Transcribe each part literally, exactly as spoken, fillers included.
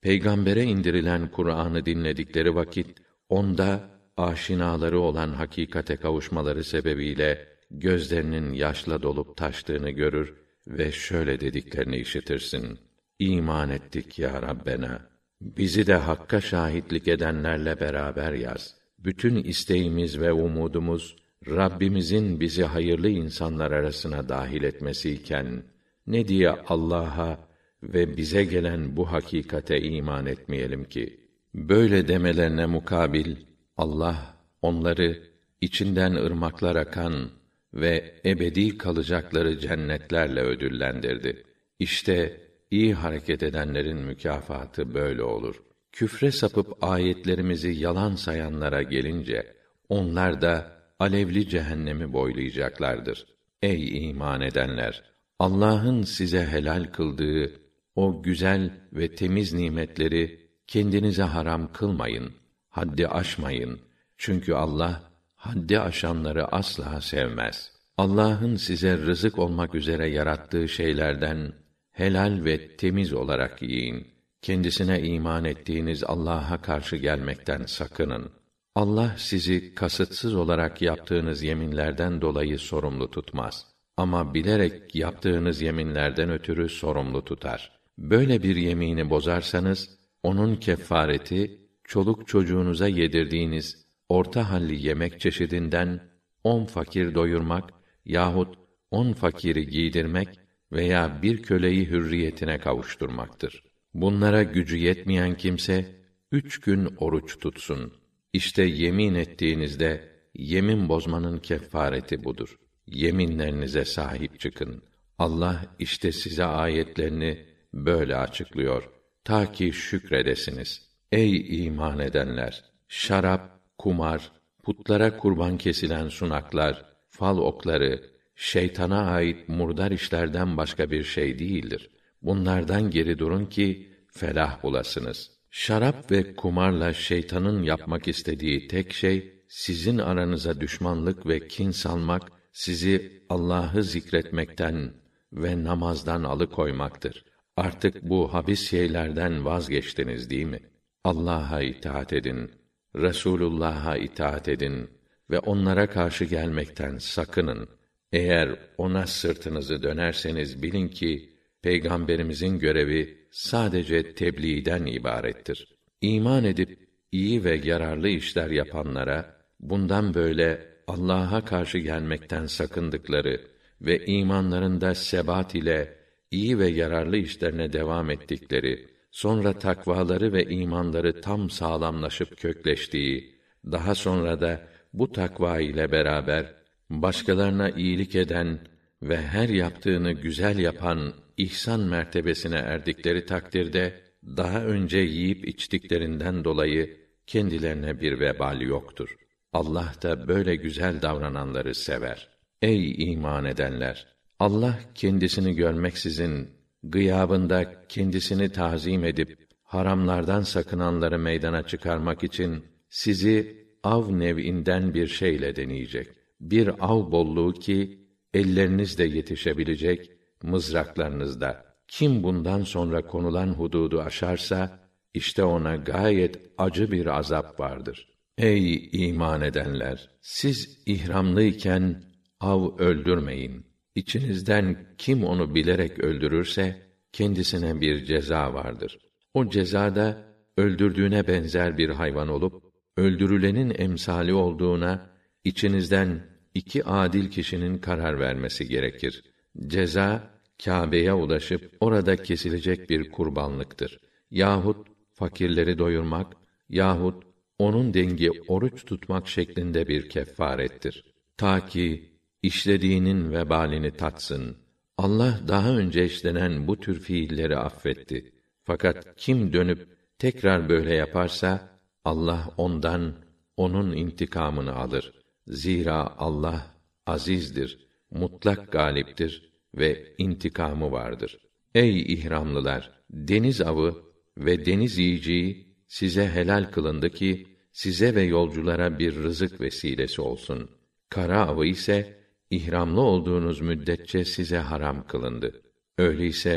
peygambere indirilen Kur'an'ı dinledikleri vakit onda aşinaları olan hakikate kavuşmaları sebebiyle gözlerinin yaşla dolup taştığını görür ve şöyle dediklerini işitirsin: İman ettik ya Rabbena. Bizi de hakka şahitlik edenlerle beraber yaz. Bütün isteğimiz ve umudumuz Rabbimizin bizi hayırlı insanlar arasına dahil etmesiyken ne diye Allah'a ve bize gelen bu hakikate iman etmeyelim ki? Böyle demelerine mukabil Allah onları içinden ırmaklar akan ve ebedi kalacakları cennetlerle ödüllendirdi. İşte iyi hareket edenlerin mükafatı böyle olur. Küfre sapıp ayetlerimizi yalan sayanlara gelince onlar da alevli cehennemi boylayacaklardır. Ey iman edenler! Allah'ın size helal kıldığı o güzel ve temiz nimetleri kendinize haram kılmayın, haddi aşmayın. Çünkü Allah haddi aşanları asla sevmez. Allah'ın size rızık olmak üzere yarattığı şeylerden helal ve temiz olarak yiyin. Kendisine iman ettiğiniz Allah'a karşı gelmekten sakının. Allah sizi kasıtsız olarak yaptığınız yeminlerden dolayı sorumlu tutmaz. Ama bilerek yaptığınız yeminlerden ötürü sorumlu tutar. Böyle bir yemini bozarsanız, onun kefareti, çoluk çocuğunuza yedirdiğiniz orta halli yemek çeşidinden on fakir doyurmak yahut on fakiri giydirmek veya bir köleyi hürriyetine kavuşturmaktır. Bunlara gücü yetmeyen kimse üç gün oruç tutsun. İşte yemin ettiğinizde yemin bozmanın kefareti budur. Yeminlerinize sahip çıkın. Allah işte size ayetlerini böyle açıklıyor ta ki şükredesiniz. Ey iman edenler! Şarap, kumar, putlara kurban kesilen sunaklar, fal okları, şeytana ait murdar işlerden başka bir şey değildir. Bunlardan geri durun ki felah bulasınız. Şarap ve kumarla şeytanın yapmak istediği tek şey sizin aranıza düşmanlık ve kin salmak, sizi Allah'ı zikretmekten ve namazdan alıkoymaktır. Artık bu habis şeylerden vazgeçtiniz değil mi? Allah'a itaat edin, Resulullah'a itaat edin ve onlara karşı gelmekten sakının. Eğer ona sırtınızı dönerseniz bilin ki Peygamberimizin görevi sadece tebliğden ibarettir. İman edip iyi ve yararlı işler yapanlara bundan böyle Allah'a karşı gelmekten sakındıkları ve imanlarında sebat ile iyi ve yararlı işlerine devam ettikleri, sonra takvaları ve imanları tam sağlamlaşıp kökleştiği, daha sonra da bu takva ile beraber başkalarına iyilik eden ve her yaptığını güzel yapan ihsan mertebesine erdikleri takdirde daha önce yiyip içtiklerinden dolayı kendilerine bir vebal yoktur. Allah da böyle güzel davrananları sever. Ey iman edenler! Allah kendisini görmeksizin gıyabında kendisini tazim edip haramlardan sakınanları meydana çıkarmak için sizi av nev'inden bir şeyle deneyecek. Bir av bolluğu ki ellerinizde yetişebilecek, mızraklarınızda. Kim bundan sonra konulan hududu aşarsa işte ona gayet acı bir azap vardır. Ey iman edenler! Siz ihramlıyken av öldürmeyin. İçinizden kim onu bilerek öldürürse kendisine bir ceza vardır. O cezada öldürdüğüne benzer bir hayvan olup öldürülenin emsali olduğuna içinizden iki adil kişinin karar vermesi gerekir. Ceza Kâbe'ye ulaşıp orada kesilecek bir kurbanlıktır. Yahut fakirleri doyurmak yahut onun dengi oruç tutmak şeklinde bir kefarettir. Ta ki işlediğinin vebalini tatsın. Allah daha önce işlenen bu tür fiilleri affetti. Fakat kim dönüp tekrar böyle yaparsa Allah ondan onun intikamını alır. Zira Allah azizdir, mutlak galiptir ve intikamı vardır. Ey ihramlılar! Deniz avı ve deniz yiyeceği size helal kılındı ki size ve yolculara bir rızık vesilesi olsun. Kara avı ise ihramlı olduğunuz müddetçe size haram kılındı. Öyleyse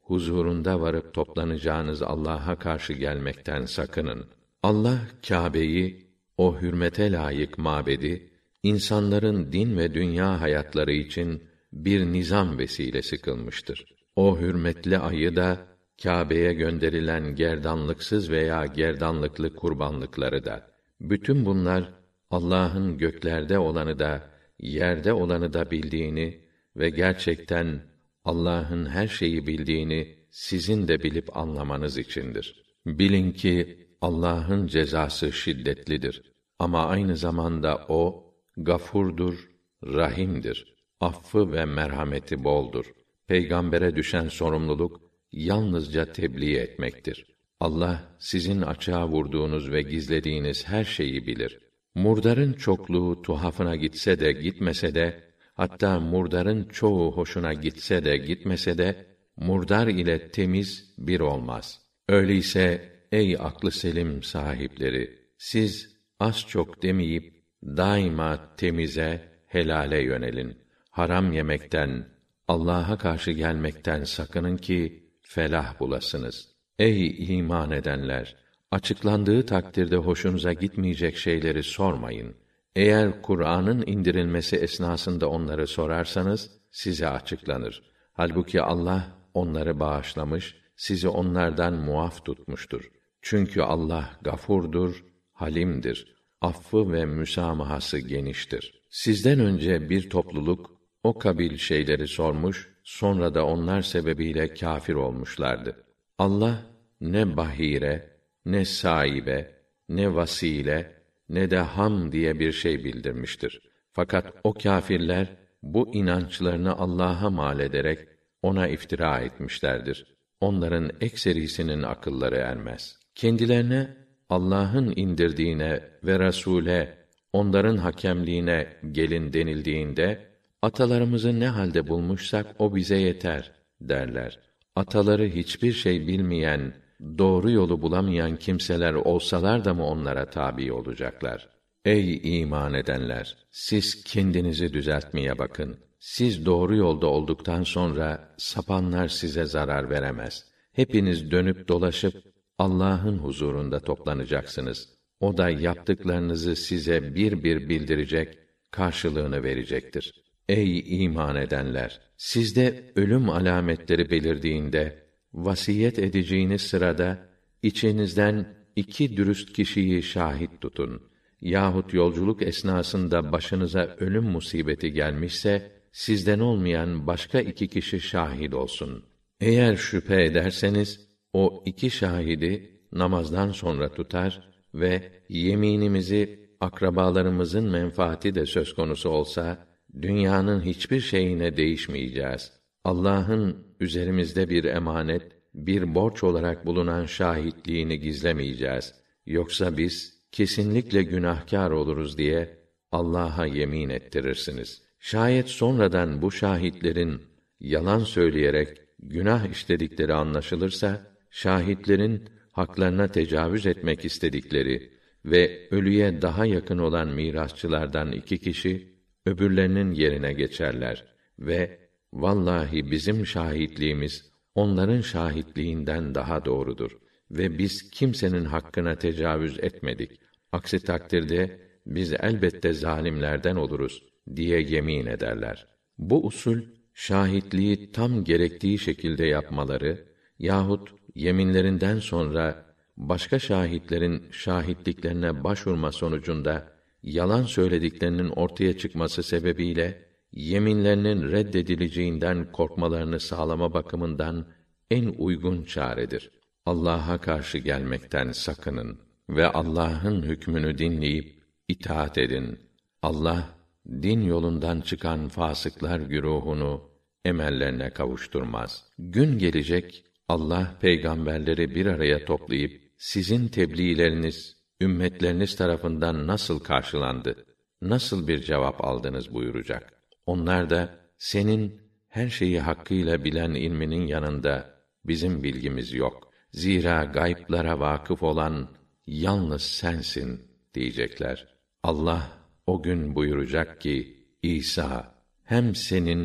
huzurunda varıp toplanacağınız Allah'a karşı gelmekten sakının. Allah Kâbe'yi, o hürmete layık mabedi, insanların din ve dünya hayatları için bir nizam vesilesi kılmıştır. O hürmetli ayı da, Kâbe'ye gönderilen gerdanlıksız veya gerdanlıklı kurbanlıkları da, bütün bunlar Allah'ın göklerde olanı da, yerde olanı da bildiğini ve gerçekten Allah'ın her şeyi bildiğini sizin de bilip anlamanız içindir. Bilin ki Allah'ın cezası şiddetlidir. Ama aynı zamanda o gafurdur, rahimdir. Affı ve merhameti boldur. Peygambere düşen sorumluluk yalnızca tebliğ etmektir. Allah sizin açığa vurduğunuz ve gizlediğiniz her şeyi bilir. Murdarın çokluğu tuhafına gitse de gitmese de, hatta murdarın çoğu hoşuna gitse de gitmese de, murdar ile temiz bir olmaz. Öyleyse ey aklı selim sahipleri, siz az çok demeyip daima temize, helale yönelin. Haram yemekten, Allah'a karşı gelmekten sakının ki felah bulasınız. Ey iman edenler! Açıklandığı takdirde hoşunuza gitmeyecek şeyleri sormayın. Eğer Kur'an'ın indirilmesi esnasında onları sorarsanız size açıklanır. Halbuki Allah onları bağışlamış, sizi onlardan muaf tutmuştur. Çünkü Allah gafurdur, halimdir. Affı ve müsamahası geniştir. Sizden önce bir topluluk o kabil şeyleri sormuş, sonra da onlar sebebiyle kâfir olmuşlardı. Allah ne bahire, ne saibe, ne vasile, ne de ham diye bir şey bildirmiştir. Fakat o kâfirler bu inançlarını Allah'a mal ederek ona iftira etmişlerdir. Onların ekserisinin akılları ermez. Kendilerine Allah'ın indirdiğine ve Resûle, onların hakemliğine gelin denildiğinde, atalarımızı ne halde bulmuşsak o bize yeter derler. Ataları hiçbir şey bilmeyen, doğru yolu bulamayan kimseler olsalar da mı onlara tabi olacaklar? Ey iman edenler! Siz kendinizi düzeltmeye bakın. Siz doğru yolda olduktan sonra sapanlar size zarar veremez. Hepiniz dönüp dolaşıp Allah'ın huzurunda toplanacaksınız. O da yaptıklarınızı size bir bir bildirecek, karşılığını verecektir. Ey iman edenler! Sizde ölüm alametleri belirdiğinde, vasiyet edeceğiniz sırada, içinizden iki dürüst kişiyi şahit tutun. Yahut yolculuk esnasında başınıza ölüm musibeti gelmişse, sizden olmayan başka iki kişi şahit olsun. Eğer şüphe ederseniz, o iki şahidi namazdan sonra tutar ve yeminimizi akrabalarımızın menfaati de söz konusu olsa, dünyanın hiçbir şeyine değişmeyeceğiz. Allah'ın üzerimizde bir emanet, bir borç olarak bulunan şahitliğini gizlemeyeceğiz. Yoksa biz kesinlikle günahkar oluruz diye Allah'a yemin ettirirsiniz. Şayet sonradan bu şahitlerin yalan söyleyerek günah işledikleri anlaşılırsa, şahitlerin haklarına tecavüz etmek istedikleri ve ölüye daha yakın olan mirasçılardan iki kişi öbürlerinin yerine geçerler ve vallahi bizim şahitliğimiz onların şahitliğinden daha doğrudur ve biz kimsenin hakkına tecavüz etmedik. Aksi takdirde biz elbette zalimlerden oluruz diye yemin ederler. Bu usul şahitliği tam gerektiği şekilde yapmaları yahut yeminlerinden sonra başka şahitlerin şahitliklerine başvurma sonucunda yalan söylediklerinin ortaya çıkması sebebiyle yeminlerinin reddedileceğinden korkmalarını sağlama bakımından en uygun çaredir. Allah'a karşı gelmekten sakının ve Allah'ın hükmünü dinleyip itaat edin. Allah din yolundan çıkan fasıklar güruhunu emellerine kavuşturmaz. Gün gelecek Allah peygamberleri bir araya toplayıp sizin tebliğleriniz ümmetleriniz tarafından nasıl karşılandı, nasıl bir cevap aldınız buyuracak. Onlar da senin her şeyi hakkıyla bilen ilminin yanında bizim bilgimiz yok. Zira gayblara vakıf olan yalnız sensin diyecekler. Allah o gün buyuracak ki İsa hem senin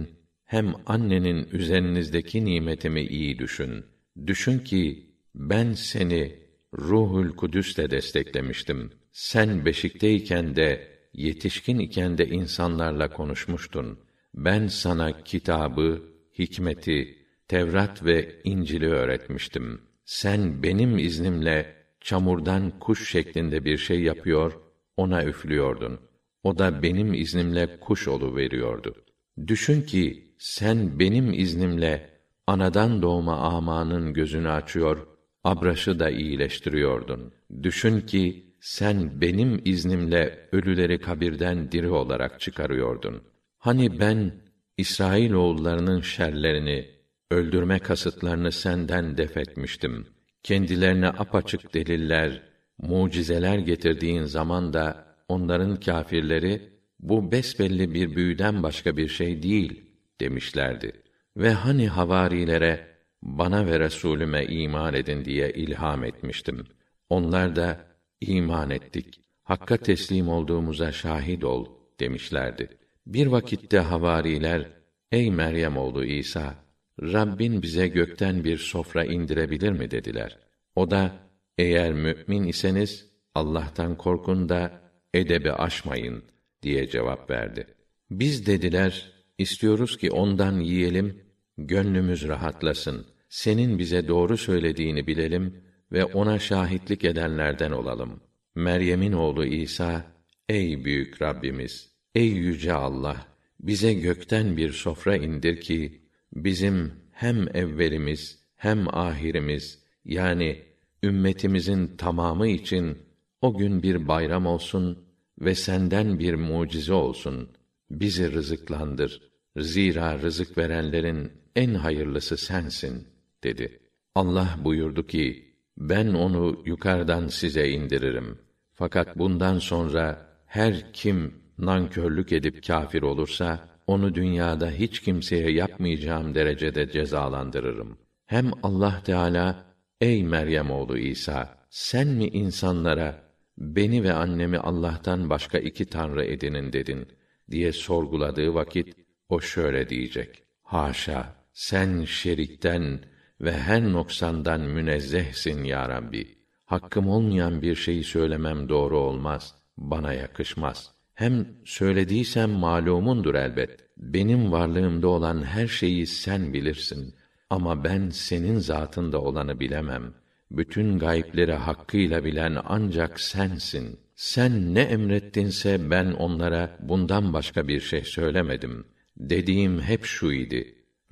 hem annenin üzerinizdeki nimetimi iyi düşün. Düşün ki ben seni Ruhul Kudüs'le desteklemiştim. Sen beşikteyken de yetişkin iken de insanlarla konuşmuştun. Ben sana kitabı, hikmeti, Tevrat ve İncil'i öğretmiştim. Sen benim iznimle çamurdan kuş şeklinde bir şey yapıyor, ona üflüyordun. O da benim iznimle kuş oluveriyordu. Düşün ki sen benim iznimle anadan doğma amanın gözünü açıyor, abraşı da iyileştiriyordun. Düşün ki sen benim iznimle ölüleri kabirden diri olarak çıkarıyordun. Hani ben İsrailoğullarının şerlerini, öldürme kasıtlarını senden def etmiştim. Kendilerine apaçık deliller, mucizeler getirdiğin zaman da onların kâfirleri bu besbelli bir büyüden başka bir şey değil demişlerdi. Ve hani havarilere bana ve Resulüme iman edin diye ilham etmiştim. Onlar da iman ettik. Hakka teslim olduğumuza şahit ol demişlerdi. Bir vakitte havariler, ey Meryem oğlu İsa, Rabbin bize gökten bir sofra indirebilir mi dediler. O da, eğer mü'min iseniz Allah'tan korkun da edebi aşmayın diye cevap verdi. Biz dediler, istiyoruz ki ondan yiyelim, gönlümüz rahatlasın. Senin bize doğru söylediğini bilelim ve ona şahitlik edenlerden olalım. Meryem'in oğlu İsa, ey büyük Rabbimiz, ey yüce Allah, bize gökten bir sofra indir ki bizim hem evvelimiz hem ahirimiz, yani ümmetimizin tamamı için o gün bir bayram olsun ve senden bir mucize olsun. Bizi rızıklandır. Zira rızık verenlerin en hayırlısı sensin dedi. Allah buyurdu ki, ben onu yukarıdan size indiririm. Fakat bundan sonra her kim nankörlük edip kâfir olursa, onu dünyada hiç kimseye yapmayacağım derecede cezalandırırım. Hem Allah Teâlâ, ey Meryem oğlu İsa, sen mi insanlara, beni ve annemi Allah'tan başka iki tanrı edinin dedin diye sorguladığı vakit, o şöyle diyecek: haşa, sen şerikten ve her noksandan münezzehsin ya Rabbi. Hakkım olmayan bir şeyi söylemem doğru olmaz, bana yakışmaz. Hem söylediysem malumundur elbet. Benim varlığımda olan her şeyi sen bilirsin. Ama ben senin zatında olanı bilemem. Bütün gaybleri hakkıyla bilen ancak sensin. Sen ne emrettinse ben onlara bundan başka bir şey söylemedim. Dediğim hep şu idi: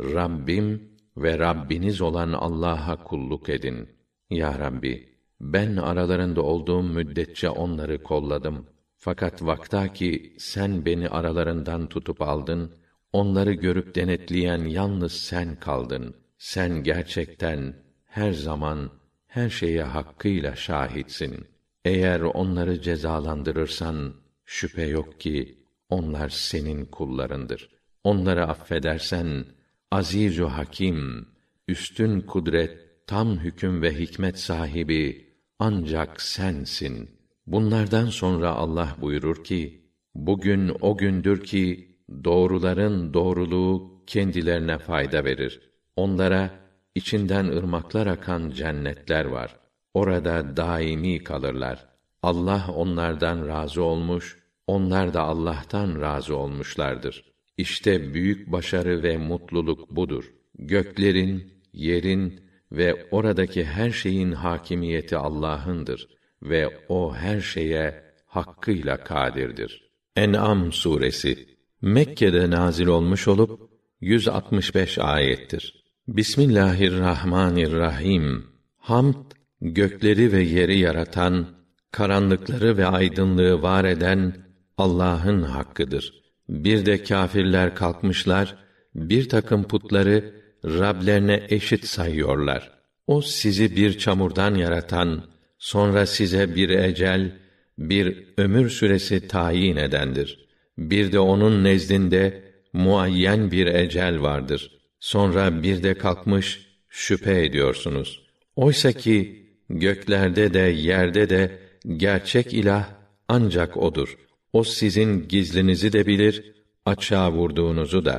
Rabbim ve Rabbiniz olan Allah'a kulluk edin. Ya Rabbi, ben aralarında olduğum müddetçe onları kolladım. Fakat vaktaki sen beni aralarından tutup aldın, onları görüp denetleyen yalnız sen kaldın. Sen gerçekten her zaman her şeye hakkıyla şahitsin. Eğer onları cezalandırırsan şüphe yok ki onlar senin kullarındır. Onları affedersen Aziz-ü Hakim, üstün kudret, tam hüküm ve hikmet sahibi ancak sensin. Bunlardan sonra Allah buyurur ki, bugün o gündür ki doğruların doğruluğu kendilerine fayda verir. Onlara içinden ırmaklar akan cennetler var. Orada daimi kalırlar. Allah onlardan razı olmuş, onlar da Allah'tan razı olmuşlardır. İşte büyük başarı ve mutluluk budur. Göklerin, yerin ve oradaki her şeyin hakimiyeti Allah'ındır ve o her şeye hakkıyla kadirdir. En'am suresi Mekke'de nazil olmuş olup yüz altmış beş ayettir. Bismillahirrahmanirrahim. Hamd, gökleri ve yeri yaratan, karanlıkları ve aydınlığı var eden Allah'ın hakkıdır. Bir de kâfirler kalkmışlar, bir takım putları Rablerine eşit sayıyorlar. O sizi bir çamurdan yaratan, sonra size bir ecel, bir ömür süresi tayin edendir. Bir de onun nezdinde muayyen bir ecel vardır. Sonra bir de kalkmış şüphe ediyorsunuz. Oysa ki göklerde de yerde de gerçek ilah ancak odur. O sizin gizlinizi de bilir, açığa vurduğunuzu da.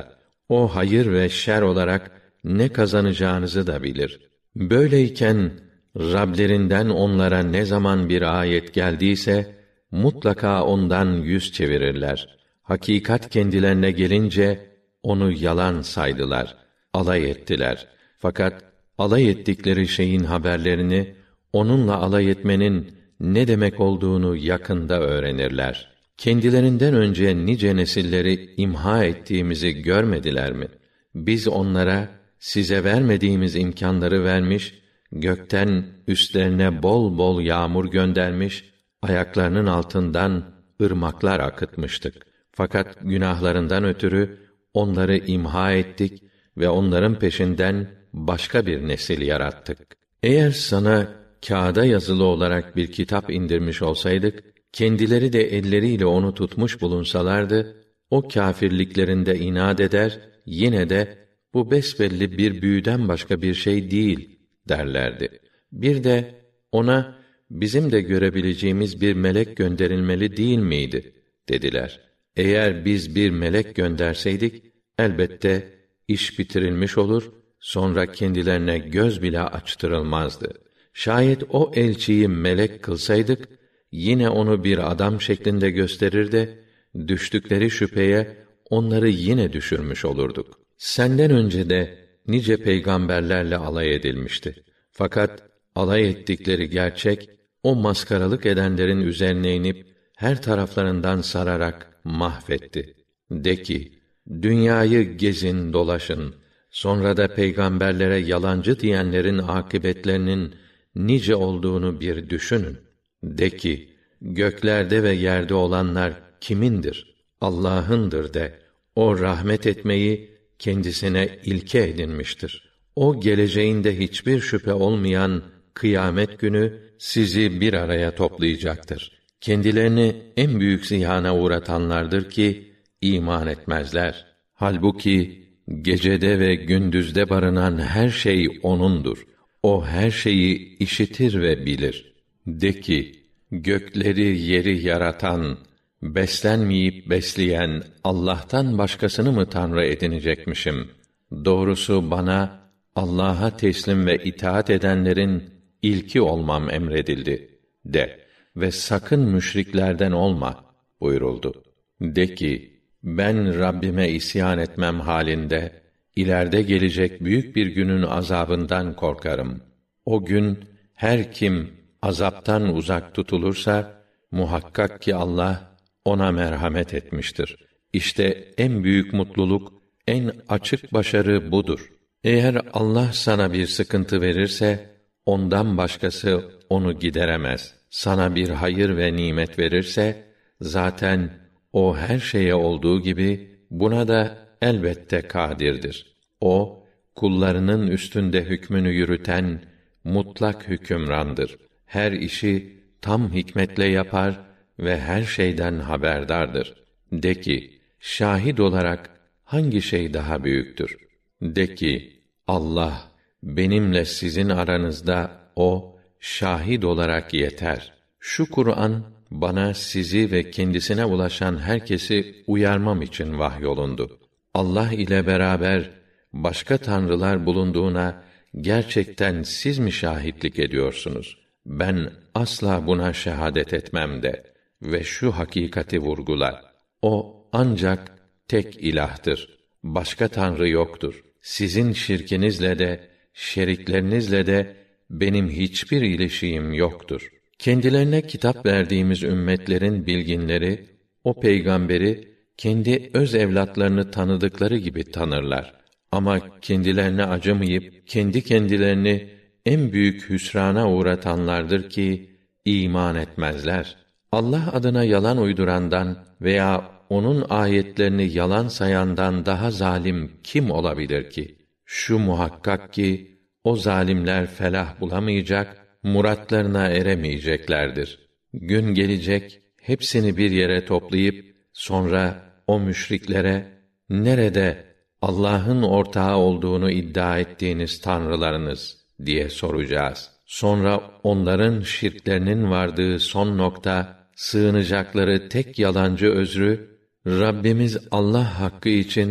O hayır ve şer olarak ne kazanacağınızı da bilir. Böyleyken Rablerinden onlara ne zaman bir ayet geldiyse mutlaka ondan yüz çevirirler. Hakikat kendilerine gelince onu yalan saydılar, alay ettiler. Fakat alay ettikleri şeyin haberlerini, onunla alay etmenin ne demek olduğunu yakında öğrenirler. Kendilerinden önce nice nesilleri imha ettiğimizi görmediler mi? Biz onlara size vermediğimiz imkânları vermiş, gökten üstlerine bol bol yağmur göndermiş, ayaklarının altından ırmaklar akıtmıştık. Fakat günahlarından ötürü onları imha ettik ve onların peşinden başka bir nesil yarattık. Eğer sana kağıda yazılı olarak bir kitap indirmiş olsaydık, kendileri de elleriyle onu tutmuş bulunsalardı, o kâfirliklerinde inat eder, yine de bu besbelli bir büyüden başka bir şey değil derlerdi. Bir de ona bizim de görebileceğimiz bir melek gönderilmeli değil miydi dediler. Eğer biz bir melek gönderseydik elbette iş bitirilmiş olur, sonra kendilerine göz bile açtırılmazdı. Şayet o elçiyi melek kılsaydık yine onu bir adam şeklinde gösterir de düştükleri şüpheye onları yine düşürmüş olurduk. Senden önce de nice peygamberlerle alay edilmişti. Fakat alay ettikleri gerçek o maskaralık edenlerin üzerine inip her taraflarından sararak mahvetti. De ki, dünyayı gezin dolaşın, sonra da peygamberlere yalancı diyenlerin akıbetlerinin nice olduğunu bir düşünün. De ki, göklerde ve yerde olanlar kimindir? Allah'ındır de. O rahmet etmeyi kendisine ilke edinmiştir. O geleceğinde hiçbir şüphe olmayan kıyamet günü sizi bir araya toplayacaktır. Kendilerini en büyük ziyana uğratanlardır ki iman etmezler. Halbuki gecede ve gündüzde barınan her şey O'nundur. O her şeyi işitir ve bilir. De ki, gökleri yeri yaratan, beslenmeyip besleyen Allah'tan başkasını mı tanrı edinecekmişim? Doğrusu bana Allah'a teslim ve itaat edenlerin ilki olmam emredildi de ve sakın müşriklerden olma buyuruldu. De ki, ben Rabbime isyan etmem halinde ileride gelecek büyük bir günün azabından korkarım. O gün her kim azaptan uzak tutulursa muhakkak ki Allah ona merhamet etmiştir. İşte en büyük mutluluk, en açık başarı budur. Eğer Allah sana bir sıkıntı verirse ondan başkası onu gideremez. Sana bir hayır ve nimet verirse zaten o her şeye olduğu gibi buna da elbette kadirdir. O kullarının üstünde hükmünü yürüten mutlak hükümrandır. Her işi tam hikmetle yapar ve her şeyden haberdardır. De ki, şahit olarak hangi şey daha büyüktür? De ki, Allah benimle sizin aranızda o şahit olarak yeter. Şu Kur'an bana sizi ve kendisine ulaşan herkesi uyarmam için vahyolundu. Allah ile beraber başka tanrılar bulunduğuna gerçekten siz mi şahitlik ediyorsunuz? Ben asla buna şehadet etmem de ve şu hakikati vurgular. O ancak tek ilahtır. Başka tanrı yoktur. Sizin şirkinizle de şeriklerinizle de benim hiçbir ilişiğim yoktur. Kendilerine kitap verdiğimiz ümmetlerin bilginleri o peygamberi kendi öz evlatlarını tanıdıkları gibi tanırlar. Ama kendilerine acımayıp kendi kendilerini en büyük hüsrana uğratanlardır ki iman etmezler. Allah adına yalan uydurandan veya onun ayetlerini yalan sayandan daha zalim kim olabilir ki? Şu muhakkak ki o zalimler felah bulamayacak, muratlarına eremeyeceklerdir. Gün gelecek, hepsini bir yere toplayıp sonra o müşriklere nerede Allah'ın ortağı olduğunu iddia ettiğiniz tanrılarınız diye soracağız. Sonra onların şirklerinin vardığı son nokta, sığınacakları tek yalancı özrü, Rabbimiz Allah hakkı için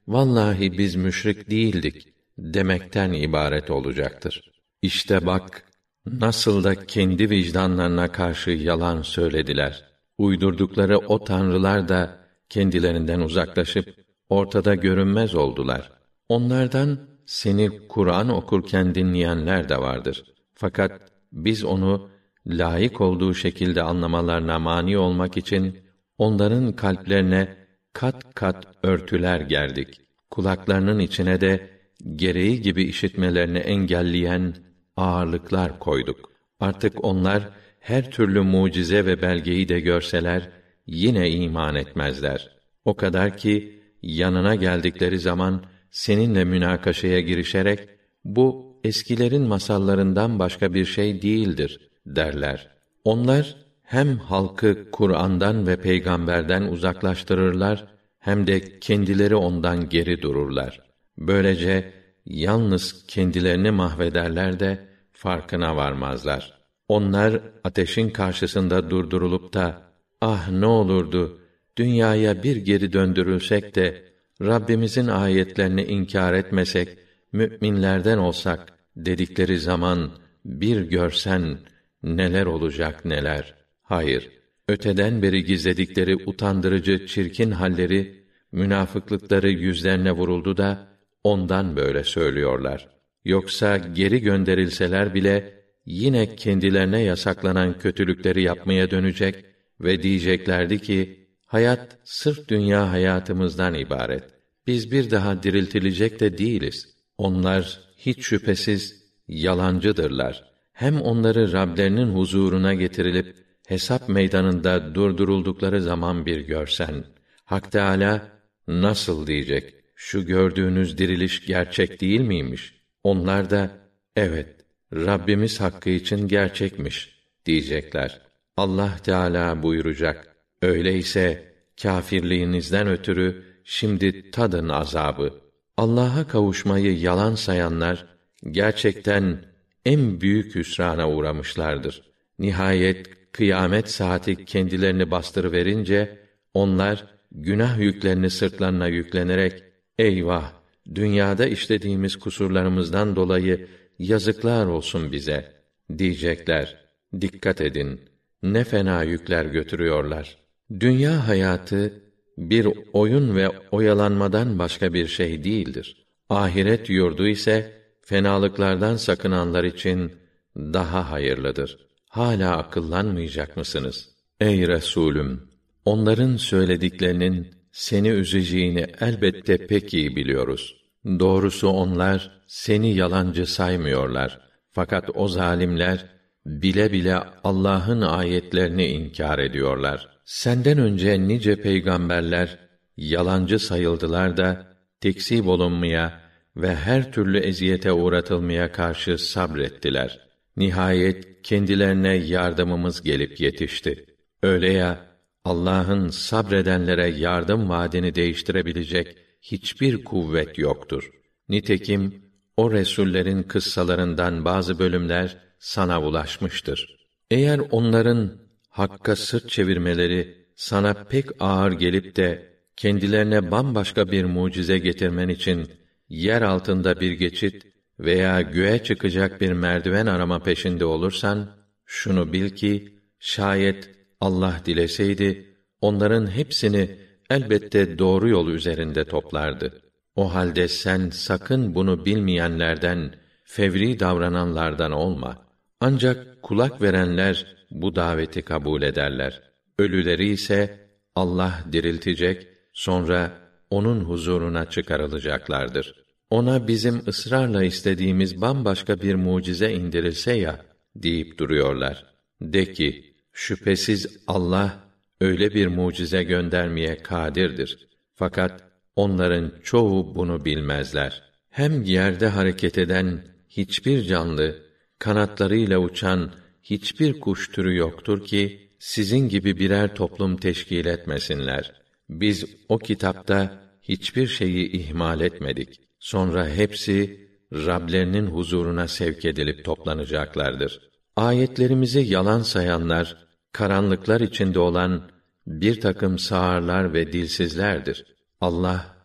vallahi biz müşrik değildik demekten ibaret olacaktır. İşte bak, nasıl da kendi vicdanlarına karşı yalan söylediler. Uydurdukları o tanrılar da kendilerinden uzaklaşıp ortada görünmez oldular. Onlardan seni Kur'an okurken dinleyenler de vardır. Fakat biz onu layık olduğu şekilde anlamalarına mani olmak için onların kalplerine kat kat örtüler gerdik. Kulaklarının içine de gereği gibi işitmelerini engelleyen ağırlıklar koyduk. Artık onlar her türlü mucize ve belgeyi de görseler yine iman etmezler. O kadar ki yanına geldikleri zaman seninle münakaşaya girişerek bu eskilerin masallarından başka bir şey değildir derler. Onlar hem halkı Kur'an'dan ve peygamberden uzaklaştırırlar hem de kendileri ondan geri dururlar. Böylece yalnız kendilerini mahvederler de farkına varmazlar. Onlar ateşin karşısında durdurulup da ah ne olurdu dünyaya bir geri döndürülsek de Rabbimizin ayetlerini inkar etmesek, müminlerden olsak dedikleri zaman bir görsen neler olacak neler. Hayır, öteden beri gizledikleri utandırıcı çirkin halleri, münafıklıkları yüzlerine vuruldu da ondan böyle söylüyorlar. Yoksa geri gönderilseler bile yine kendilerine yasaklanan kötülükleri yapmaya dönecek ve diyeceklerdi ki hayat sırf dünya hayatımızdan ibaret. Biz bir daha diriltilecek de değiliz. Onlar hiç şüphesiz yalancıdırlar. Hem onları Rablerinin huzuruna getirilip hesap meydanında durduruldukları zaman bir görsen, Hak Teâlâ nasıl diyecek? Şu gördüğünüz diriliş gerçek değil miymiş? Onlar da evet, Rabbimiz hakkı için gerçekmiş diyecekler. Allah Teâlâ buyuracak: öyleyse kâfirliğinizden ötürü şimdi tadın azabı. Allah'a kavuşmayı yalan sayanlar gerçekten en büyük hüsrana uğramışlardır. Nihayet kıyamet saati kendilerini bastırıverince onlar günah yüklerini sırtlarına yüklenerek eyvah, dünyada işlediğimiz kusurlarımızdan dolayı yazıklar olsun bize diyecekler. Dikkat edin, ne fena yükler götürüyorlar. Dünya hayatı bir oyun ve oyalanmadan başka bir şey değildir. Ahiret yurdu ise fenalıklardan sakınanlar için daha hayırlıdır. Hala akıllanmayacak mısınız? Ey Resulüm, onların söylediklerinin seni üzeceğini elbette pek iyi biliyoruz. Doğrusu onlar seni yalancı saymıyorlar. Fakat o zalimler bile bile Allah'ın ayetlerini inkar ediyorlar. Senden önce nice peygamberler yalancı sayıldılar da tekzip olunmaya ve her türlü eziyete uğratılmaya karşı sabrettiler. Nihayet kendilerine yardımımız gelip yetişti. Öyle ya, Allah'ın sabredenlere yardım vaadini değiştirebilecek hiçbir kuvvet yoktur. Nitekim o resullerin kıssalarından bazı bölümler sana ulaşmıştır. Eğer onların hakka sırt çevirmeleri sana pek ağır gelip de kendilerine bambaşka bir mucize getirmen için yer altında bir geçit veya göğe çıkacak bir merdiven arama peşinde olursan, şunu bil ki şayet Allah dileseydi onların hepsini elbette doğru yol üzerinde toplardı. O halde sen sakın bunu bilmeyenlerden, fevri davrananlardan olma. Ancak kulak verenler bu daveti kabul ederler. Ölüleri ise Allah diriltecek, sonra onun huzuruna çıkarılacaklardır. Ona bizim ısrarla istediğimiz bambaşka bir mucize indirilse ya deyip duruyorlar. De ki, şüphesiz Allah öyle bir mucize göndermeye kadirdir. Fakat onların çoğu bunu bilmezler. Hem yerde hareket eden hiçbir canlı, kanatlarıyla uçan hiçbir kuş türü yoktur ki sizin gibi birer toplum teşkil etmesinler. Biz o kitapta hiçbir şeyi ihmal etmedik. Sonra hepsi Rablerinin huzuruna sevk edilip toplanacaklardır. Ayetlerimizi yalan sayanlar, karanlıklar içinde olan bir takım sağırlar ve dilsizlerdir. Allah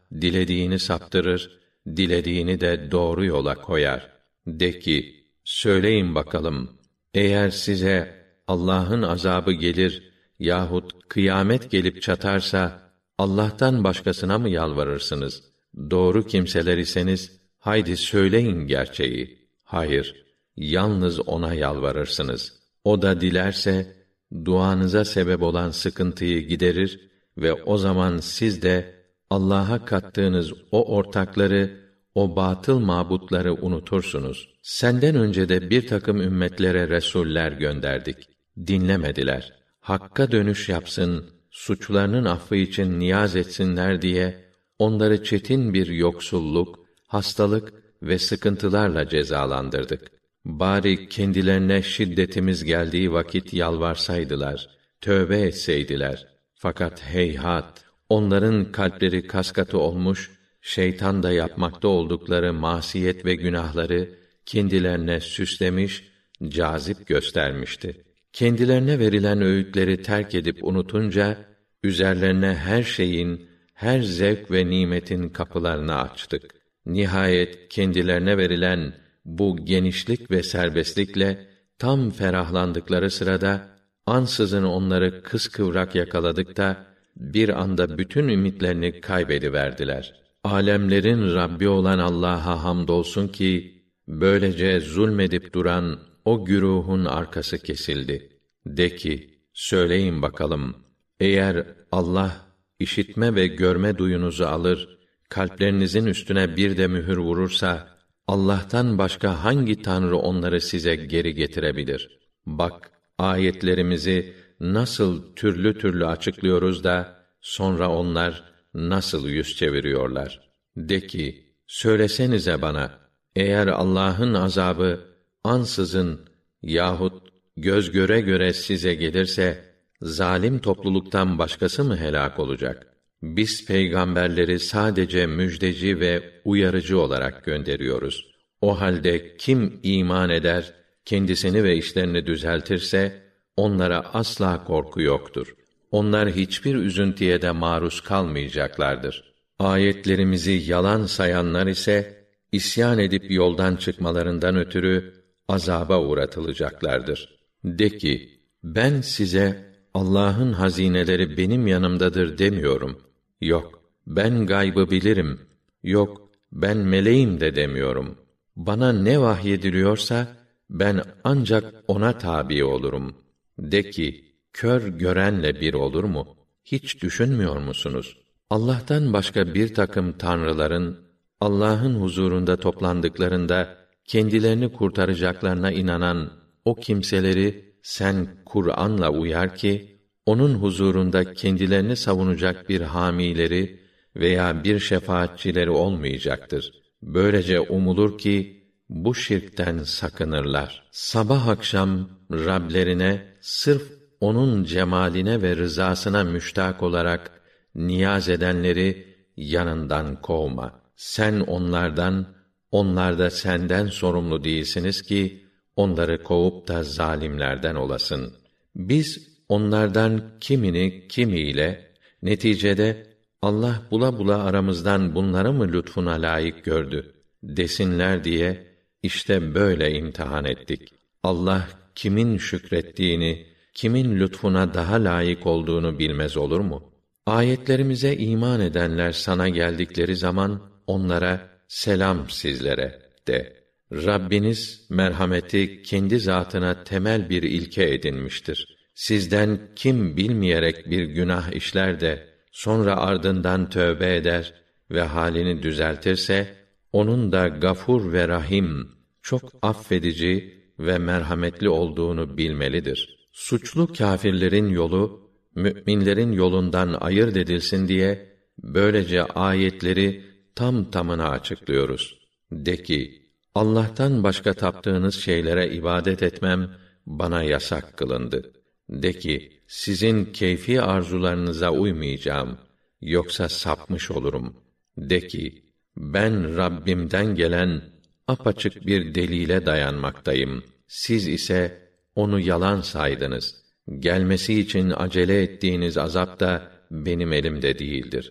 dilediğini saptırır, dilediğini de doğru yola koyar. De ki, söyleyin bakalım, eğer size Allah'ın azabı gelir yahut kıyamet gelip çatarsa, Allah'tan başkasına mı yalvarırsınız? Doğru kimseler iseniz, haydi söyleyin gerçeği. Hayır, yalnız O'na yalvarırsınız. O da dilerse, duanıza sebep olan sıkıntıyı giderir ve o zaman siz de Allah'a kattığınız o ortakları, o batıl mabutları unutursunuz. Senden önce de bir takım ümmetlere resuller gönderdik. Dinlemediler. Hakka dönüş yapsın, suçlarının affı için niyaz etsinler diye onları çetin bir yoksulluk, hastalık ve sıkıntılarla cezalandırdık. Bari kendilerine şiddetimiz geldiği vakit yalvarsaydılar, tövbe etseydiler. Fakat heyhat, onların kalpleri kaskatı olmuş, şeytan da yapmakta oldukları masiyet ve günahları kendilerine süslemiş, cazip göstermişti. Kendilerine verilen öğütleri terk edip unutunca, üzerlerine her şeyin, her zevk ve nimetin kapılarını açtık. Nihayet kendilerine verilen bu genişlik ve serbestlikle tam ferahlandıkları sırada ansızın onları kıskıvrak yakaladık da bir anda bütün ümitlerini kaybediverdiler. Âlemlerin Rabbi olan Allah'a hamdolsun ki böylece zulmedip duran o güruhun arkası kesildi. De ki, söyleyin bakalım, eğer Allah işitme ve görme duyunuzu alır, kalplerinizin üstüne bir de mühür vurursa, Allah'tan başka hangi tanrı onları size geri getirebilir? Bak, ayetlerimizi nasıl türlü türlü açıklıyoruz da, sonra onlar nasıl yüz çeviriyorlar? De ki, söylesenize bana, eğer Allah'ın azabı ansızın yahut göz göre göre size gelirse, zalim topluluktan başkası mı helak olacak? Biz peygamberleri sadece müjdeci ve uyarıcı olarak gönderiyoruz. O halde kim iman eder, kendisini ve işlerini düzeltirse, onlara asla korku yoktur. Onlar hiçbir üzüntüye de maruz kalmayacaklardır. Ayetlerimizi yalan sayanlar ise, isyan edip yoldan çıkmalarından ötürü, azaba uğratılacaklardır. De ki, ben size, Allah'ın hazineleri benim yanımdadır demiyorum. Yok, ben gaybı bilirim. Yok, ben meleğim de demiyorum. Bana ne vahyediliyorsa, ben ancak ona tabi olurum. De ki, kör görenle bir olur mu? Hiç düşünmüyor musunuz? Allah'tan başka bir takım tanrıların, Allah'ın huzurunda toplandıklarında, kendilerini kurtaracaklarına inanan o kimseleri sen Kur'an'la uyar ki, onun huzurunda kendilerini savunacak bir hamileri veya bir şefaatçileri olmayacaktır. Böylece umulur ki, bu şirkten sakınırlar. Sabah akşam Rablerine sırf onun cemaline ve rızasına müştak olarak niyaz edenleri yanından kovma. Sen onlardan, onlar da senden sorumlu değilsiniz ki onları kovup da zalimlerden olasın. Biz onlardan kimini kimiyle, neticede Allah bula bula aramızdan bunları mı lütfuna layık gördü desinler diye işte böyle imtihan ettik. Allah kimin şükrettiğini, kimin lütfuna daha layık olduğunu bilmez olur mu? Ayetlerimize iman edenler sana geldikleri zaman onlara selam sizlere de. Rabbiniz merhameti kendi zatına temel bir ilke edinmiştir. Sizden kim bilmeyerek bir günah işler de sonra ardından tövbe eder ve halini düzeltirse onun da Gafur ve Rahim, çok affedici ve merhametli olduğunu bilmelidir. Suçlu kâfirlerin yolu müminlerin yolundan ayırt edilsin diye böylece ayetleri tam tamına açıklıyoruz. De ki, Allah'tan başka taptığınız şeylere ibadet etmem bana yasak kılındı. De ki, sizin keyfi arzularınıza uymayacağım, yoksa sapmış olurum. De ki, ben Rabbimden gelen apaçık bir delile dayanmaktayım. Siz ise onu yalan saydınız. Gelmesi için acele ettiğiniz azap da benim elimde değildir.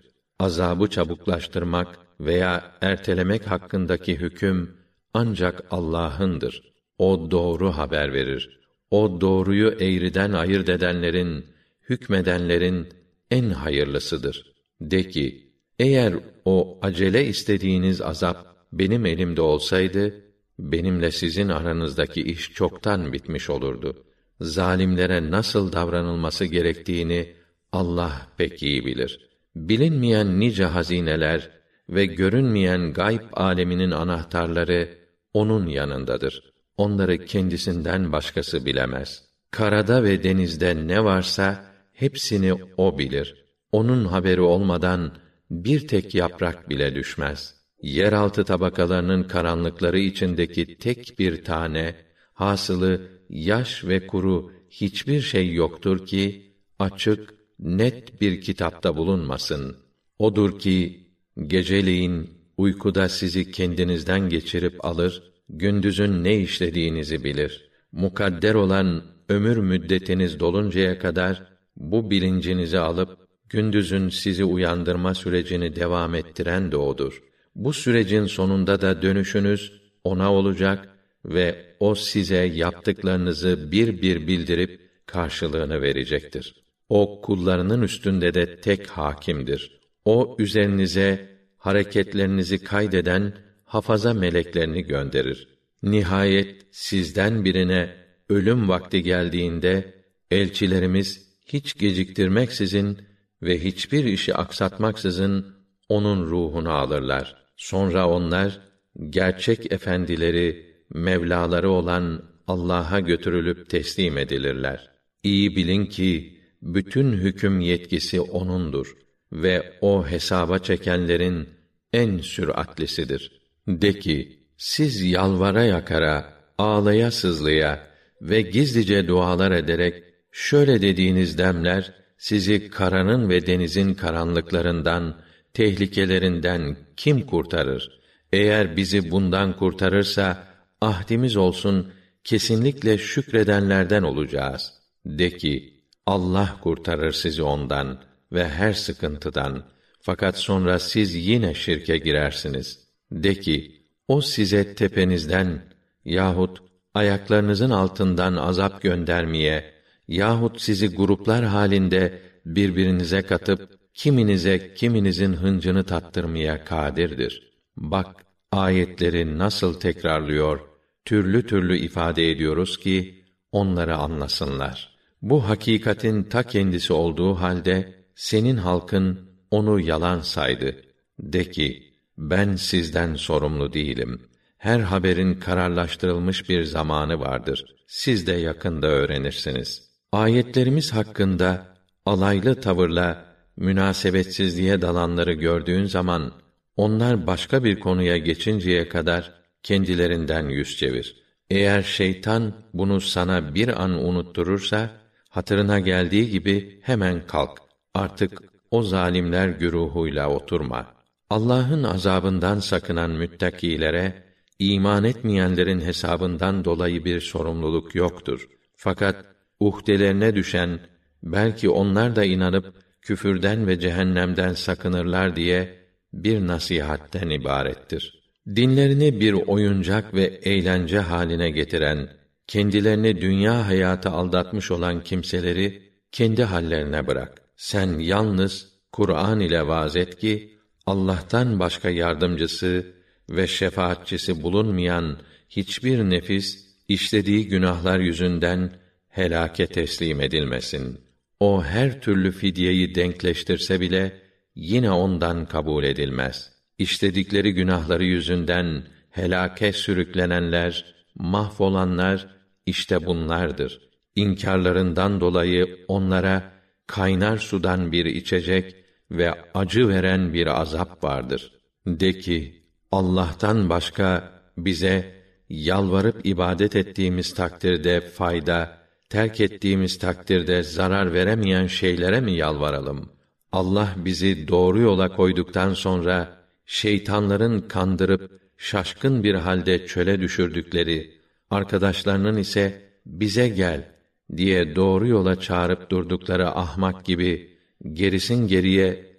azabı çabuklaştırmak veya ertelemek hakkındaki hüküm ancak Allah'ındır. O doğru haber verir. O doğruyu eğriden ayırt edenlerin, hükmedenlerin en hayırlısıdır. De ki, eğer o acele istediğiniz azap benim elimde olsaydı, benimle sizin aranızdaki iş çoktan bitmiş olurdu. Zalimlere nasıl davranılması gerektiğini Allah pek iyi bilir. Bilinmeyen nice hazineler ve görünmeyen gayb aleminin anahtarları onun yanındadır. Onları kendisinden başkası bilemez. Karada ve denizde ne varsa hepsini o bilir. Onun haberi olmadan bir tek yaprak bile düşmez. Yeraltı tabakalarının karanlıkları içindeki tek bir tane, hasılı yaş ve kuru hiçbir şey yoktur ki açık, net bir kitapta bulunmasın. Odur ki geceleyin uykuda sizi kendinizden geçirip alır, gündüzün ne işlediğinizi bilir. Mukadder olan ömür müddetiniz doluncaya kadar bu bilincinizi alıp gündüzün sizi uyandırma sürecini devam ettiren de odur. Bu sürecin sonunda da dönüşünüz ona olacak ve o size yaptıklarınızı bir bir bildirip karşılığını verecektir. O kullarının üstünde de tek hakimdir. O üzerinize hareketlerinizi kaydeden hafaza meleklerini gönderir. Nihayet sizden birine ölüm vakti geldiğinde elçilerimiz hiç geciktirmeksizin ve hiçbir işi aksatmaksızın onun ruhunu alırlar. Sonra onlar gerçek efendileri, mevlaları olan Allah'a götürülüp teslim edilirler. İyi bilin ki bütün hüküm yetkisi O'nundur ve O hesaba çekenlerin en süratlisidir. De ki, siz yalvara yakara, ağlaya sızlaya ve gizlice dualar ederek şöyle dediğiniz demler sizi karanın ve denizin karanlıklarından, tehlikelerinden kim kurtarır? Eğer bizi bundan kurtarırsa ahdimiz olsun, kesinlikle şükredenlerden olacağız. De ki, Allah kurtarır sizi ondan ve her sıkıntıdan. Fakat sonra siz yine şirke girersiniz. De ki, o size tepenizden yahut ayaklarınızın altından azap göndermeye yahut sizi gruplar halinde birbirinize katıp kiminize kiminizin hıncını tattırmaya kadirdir. Bak, ayetleri nasıl tekrarlıyor, türlü türlü ifade ediyoruz ki onları anlasınlar. Bu hakikatin ta kendisi olduğu halde senin halkın onu yalan saydı. De ki, ben sizden sorumlu değilim. Her haberin kararlaştırılmış bir zamanı vardır. Siz de yakında öğrenirsiniz. Ayetlerimiz hakkında alaylı tavırla münasebetsizliğe dalanları gördüğün zaman onlar başka bir konuya geçinceye kadar kendilerinden yüz çevir. Eğer şeytan bunu sana bir an unutturursa hatırına geldiği gibi hemen kalk. Artık o zalimler güruhuyla oturma. Allah'ın azabından sakınan müttakilere iman etmeyenlerin hesabından dolayı bir sorumluluk yoktur. Fakat uhdelerine düşen, belki onlar da inanıp küfürden ve cehennemden sakınırlar diye bir nasihatten ibarettir. Dinlerini bir oyuncak ve eğlence haline getiren, kendilerini dünya hayatı aldatmış olan kimseleri kendi hallerine bırak. Sen yalnız Kur'an ile vaaz et ki Allah'tan başka yardımcısı ve şefaatçisi bulunmayan hiçbir nefis işlediği günahlar yüzünden helâke teslim edilmesin. O her türlü fidyeyi denkleştirse bile yine ondan kabul edilmez. İşledikleri günahları yüzünden helâke sürüklenenler, mahvolanlar işte bunlardır. İnkârlarından dolayı onlara kaynar sudan bir içecek ve acı veren bir azap vardır. De ki, Allah'tan başka bize yalvarıp ibadet ettiğimiz takdirde fayda, terk ettiğimiz takdirde zarar veremeyen şeylere mi yalvaralım? Allah bizi doğru yola koyduktan sonra şeytanların kandırıp şaşkın bir halde çöle düşürdükleri, arkadaşlarının ise bize gel diye doğru yola çağırıp durdukları ahmak gibi gerisin geriye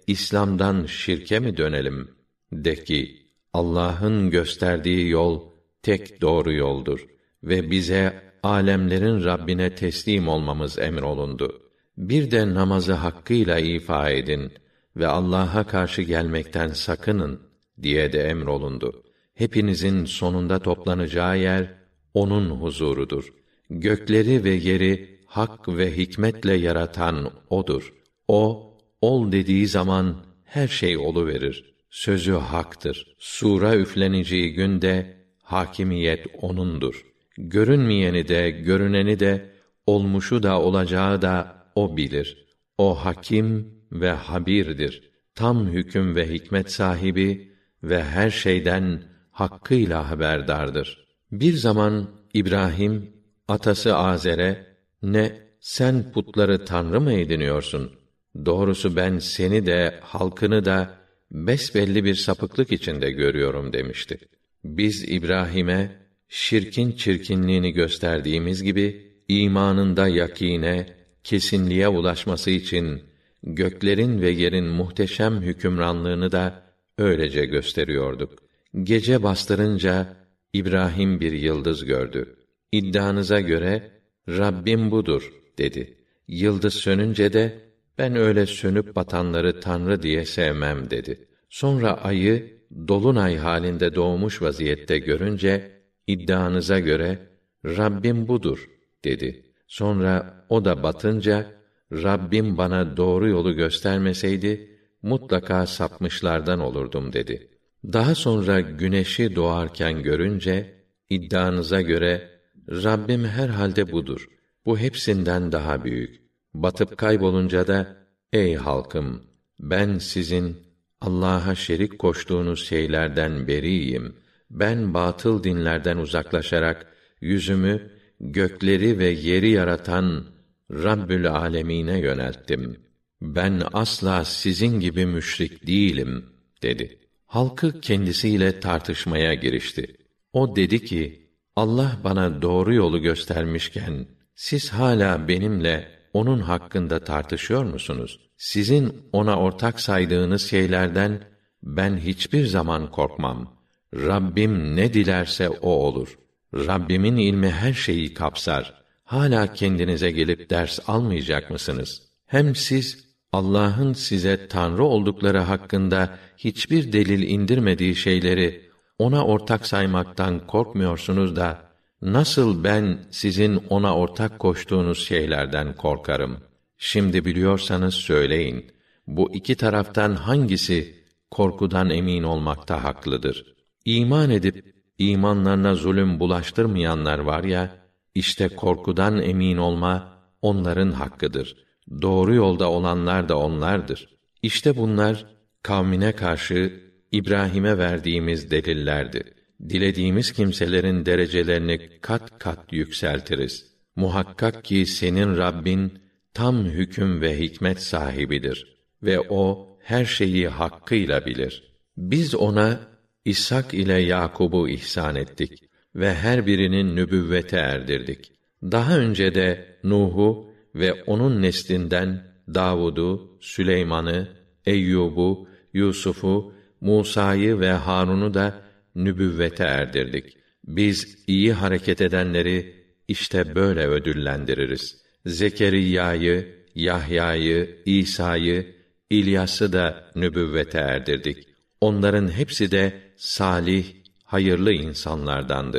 İslam'dan şirke mi dönelim? De ki, Allah'ın gösterdiği yol tek doğru yoldur ve bize âlemlerin Rabbine teslim olmamız emrolundu. Bir de namazı hakkıyla ifa edin ve Allah'a karşı gelmekten sakının diye de emrolundu. Hepinizin sonunda toplanacağı yer onun huzurudur. Gökleri ve yeri hak ve hikmetle yaratan odur. O, ol dediği zaman her şey oluverir. Sözü haktır. Sura üfleneceği günde hakimiyet onundur. Görünmeyeni de, görüneni de, olmuşu da olacağı da o bilir. O hakim ve habirdir. Tam hüküm ve hikmet sahibi ve her şeyden hakkıyla haberdardır. Bir zaman İbrahim atası Azer'e, "Ne, sen putları tanrı mı ediniyorsun? Doğrusu ben seni de halkını da besbelli bir sapıklık içinde görüyorum." demişti. Biz İbrahim'e şirkin çirkinliğini gösterdiğimiz gibi imanında yakîne, kesinliğe ulaşması için göklerin ve yerin muhteşem hükümranlığını da öylece gösteriyorduk. Gece bastırınca İbrahim bir yıldız gördü. İddianıza göre Rabbim budur dedi. Yıldız sönünce de ben öyle sönüp batanları tanrı diye sevmem dedi. Sonra ayı dolunay halinde doğmuş vaziyette görünce iddianıza göre Rabbim budur dedi. Sonra o da batınca Rabbim bana doğru yolu göstermeseydi mutlaka sapmışlardan olurdum dedi. Daha sonra güneşi doğarken görünce iddianıza göre Rabbim herhalde budur. Bu hepsinden daha büyük. Batıp kaybolunca da ey halkım, ben sizin Allah'a şerik koştuğunuz şeylerden beriyim. Ben batıl dinlerden uzaklaşarak yüzümü gökleri ve yeri yaratan Rabbül Âlemîne yönelttim. Ben asla sizin gibi müşrik değilim dedi. Halkı kendisiyle tartışmaya girişti. O dedi ki, Allah bana doğru yolu göstermişken siz hala benimle onun hakkında tartışıyor musunuz? Sizin ona ortak saydığınız şeylerden ben hiçbir zaman korkmam. Rabbim ne dilerse o olur. Rabbimin ilmi her şeyi kapsar. Hala kendinize gelip ders almayacak mısınız? Hem siz Allah'ın size tanrı oldukları hakkında hiçbir delil indirmediği şeyleri ona ortak saymaktan korkmuyorsunuz da nasıl ben sizin ona ortak koştuğunuz şeylerden korkarım? Şimdi biliyorsanız söyleyin. Bu iki taraftan hangisi korkudan emin olmakta haklıdır? İman edip imanlarına zulüm bulaştırmayanlar var ya, işte korkudan emin olma onların hakkıdır. Doğru yolda olanlar da onlardır. İşte bunlar kavmine karşı İbrahim'e verdiğimiz delillerdi. Dilediğimiz kimselerin derecelerini kat kat yükseltiriz. Muhakkak ki senin Rabbin tam hüküm ve hikmet sahibidir ve o her şeyi hakkıyla bilir. Biz ona İshak ile Yakub'u ihsan ettik ve her birinin nübüvvete erdirdik. Daha önce de Nuh'u ve onun neslinden Davud'u, Süleyman'ı, Eyyub'u, Yusuf'u, Musa'yı ve Harun'u da nübüvvete erdirdik. Biz iyi hareket edenleri işte böyle ödüllendiririz. Zekeriya'yı, Yahya'yı, İsa'yı, İlyas'ı da nübüvvete erdirdik. Onların hepsi de salih, hayırlı insanlardandı.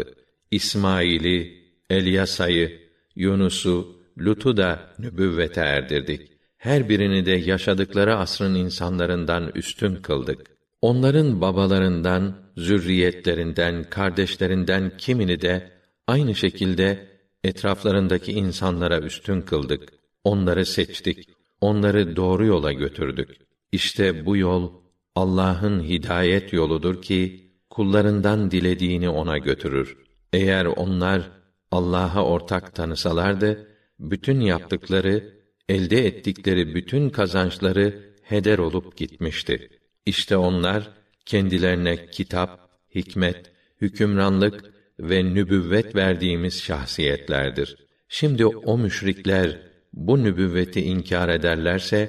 İsmail'i, Elyasa'yı, Yunus'u, Lut'u da nübüvvete erdirdik. Her birini de yaşadıkları asrın insanlarından üstün kıldık. Onların babalarından, zürriyetlerinden, kardeşlerinden kimini de aynı şekilde etraflarındaki insanlara üstün kıldık. Onları seçtik. Onları doğru yola götürdük. İşte bu yol Allah'ın hidayet yoludur ki kullarından dilediğini ona götürür. Eğer onlar Allah'a ortak tanısalardı, bütün yaptıkları, elde ettikleri bütün kazançları heder olup gitmişti. İşte onlar kendilerine kitap, hikmet, hükümranlık ve nübüvvet verdiğimiz şahsiyetlerdir. Şimdi o müşrikler bu nübüvveti inkar ederlerse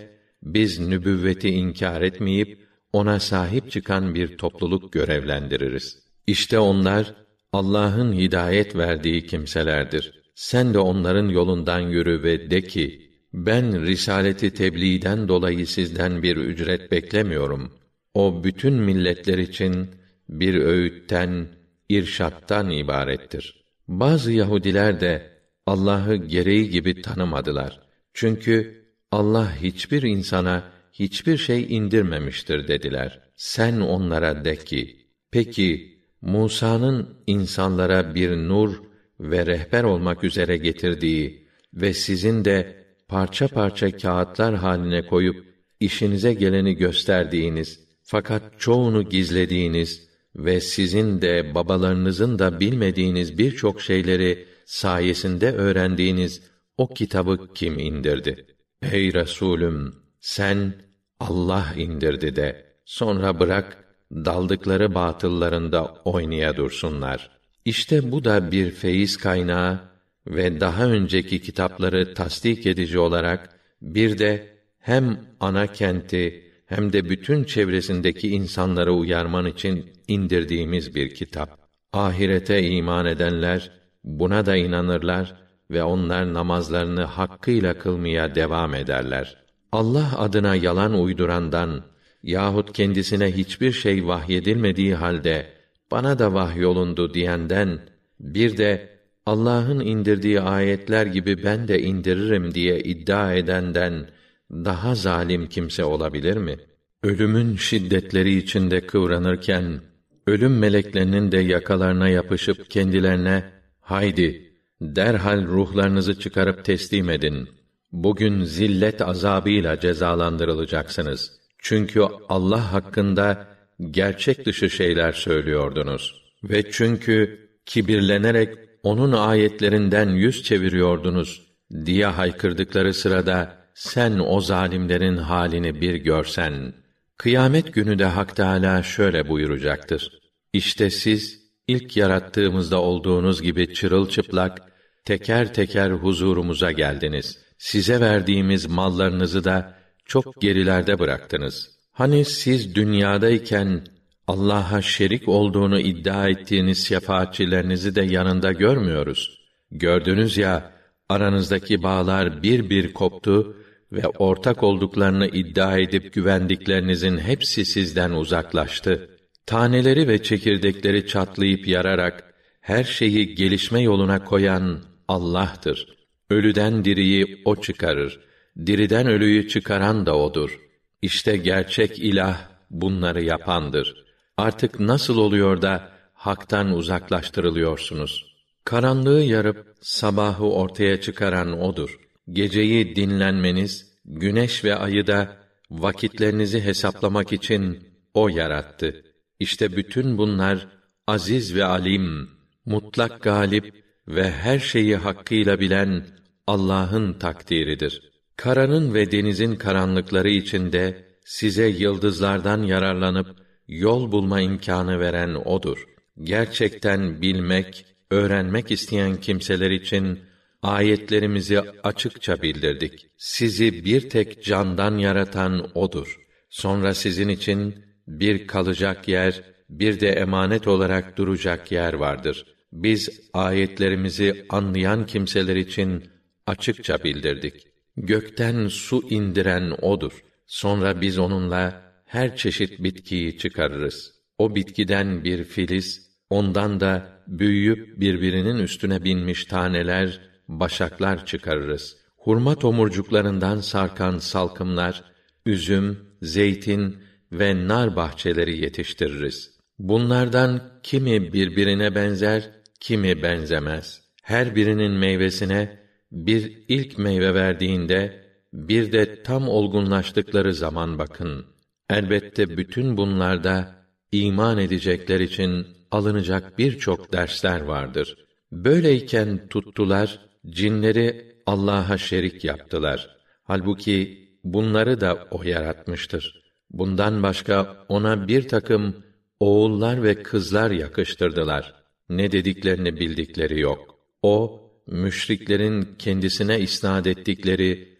biz nübüvveti inkar etmeyip ona sahip çıkan bir topluluk görevlendiririz. İşte onlar Allah'ın hidayet verdiği kimselerdir. Sen de onların yolundan yürü ve de ki, ben risaleti tebliğden dolayı sizden bir ücret beklemiyorum. O bütün milletler için bir öğütten, irşattan ibarettir. Bazı Yahudiler de Allah'ı gereği gibi tanımadılar. Çünkü Allah hiçbir insana hiçbir şey indirmemiştir dediler. Sen onlara de ki, peki Musa'nın insanlara bir nur ve rehber olmak üzere getirdiği ve sizin de parça parça kağıtlar haline koyup işinize geleni gösterdiğiniz fakat çoğunu gizlediğiniz ve sizin de babalarınızın da bilmediğiniz birçok şeyleri sayesinde öğrendiğiniz o kitabı kim indirdi? Ey Resulüm, sen Allah indirdi de, sonra bırak daldıkları batıllarında oynaya dursunlar. İşte bu da bir feyiz kaynağı ve daha önceki kitapları tasdik edici olarak bir de hem ana kenti hem de bütün çevresindeki insanları uyarman için indirdiğimiz bir kitap. Ahirete iman edenler buna da inanırlar ve onlar namazlarını hakkıyla kılmaya devam ederler. Allah adına yalan uydurandan yahut kendisine hiçbir şey vahyedilmediği halde bana da vahyolundu diyenden, bir de Allah'ın indirdiği ayetler gibi ben de indiririm diye iddia edenden daha zalim kimse olabilir mi? Ölümün şiddetleri içinde kıvranırken, ölüm meleklerinin de yakalarına yapışıp kendilerine, haydi, derhal ruhlarınızı çıkarıp teslim edin. Bugün zillet azabıyla cezalandırılacaksınız. Çünkü Allah hakkında gerçek dışı şeyler söylüyordunuz. Ve çünkü kibirlenerek onun ayetlerinden yüz çeviriyordunuz diye haykırdıkları sırada, sen o zalimlerin halini bir görsen. Kıyamet günü de Hak Teâlâ şöyle buyuracaktır. İşte siz ilk yarattığımızda olduğunuz gibi çırılçıplak, teker teker huzurumuza geldiniz. Size verdiğimiz mallarınızı da çok gerilerde bıraktınız. Hani siz dünyadayken Allah'a şerik olduğunu iddia ettiğiniz şefaatçilerinizi de yanında görmüyoruz. Gördünüz ya, aranızdaki bağlar bir bir koptu ve ortak olduklarını iddia edip güvendiklerinizin hepsi sizden uzaklaştı. Taneleri ve çekirdekleri çatlayıp yararak her şeyi gelişme yoluna koyan Allah'tır. Ölüden diriyi o çıkarır. Diriden ölüyü çıkaran da odur. İşte gerçek ilah bunları yapandır. Artık nasıl oluyor da haktan uzaklaştırılıyorsunuz? Karanlığı yarıp sabahı ortaya çıkaran odur. Geceyi dinlenmeniz, güneş ve ayı da vakitlerinizi hesaplamak için o yarattı. İşte bütün bunlar aziz ve alim, mutlak galip ve her şeyi hakkıyla bilen Allah'ın takdiridir. Karanın ve denizin karanlıkları içinde size yıldızlardan yararlanıp yol bulma imkânı veren odur. Gerçekten bilmek, öğrenmek isteyen kimseler için ayetlerimizi açıkça bildirdik. Sizi bir tek candan yaratan odur. Sonra sizin için bir kalacak yer, bir de emanet olarak duracak yer vardır. Biz ayetlerimizi anlayan kimseler için açıkça bildirdik. Gökten su indiren odur. Sonra biz onunla her çeşit bitkiyi çıkarırız. O bitkiden bir filiz, ondan da büyüyüp birbirinin üstüne binmiş taneler, başaklar çıkarırız. Hurma tomurcuklarından sarkan salkımlar, üzüm, zeytin ve nar bahçeleri yetiştiririz. Bunlardan kimi birbirine benzer, kimi benzemez. Her birinin meyvesine bir ilk meyve verdiğinde, bir de tam olgunlaştıkları zaman bakın. Elbette bütün bunlarda iman edecekler için alınacak birçok dersler vardır. Böyleyken tuttular, cinleri Allah'a şerik yaptılar. Halbuki bunları da o yaratmıştır. Bundan başka ona bir takım oğullar ve kızlar yakıştırdılar. Ne dediklerini bildikleri yok. O, müşriklerin kendisine isnad ettikleri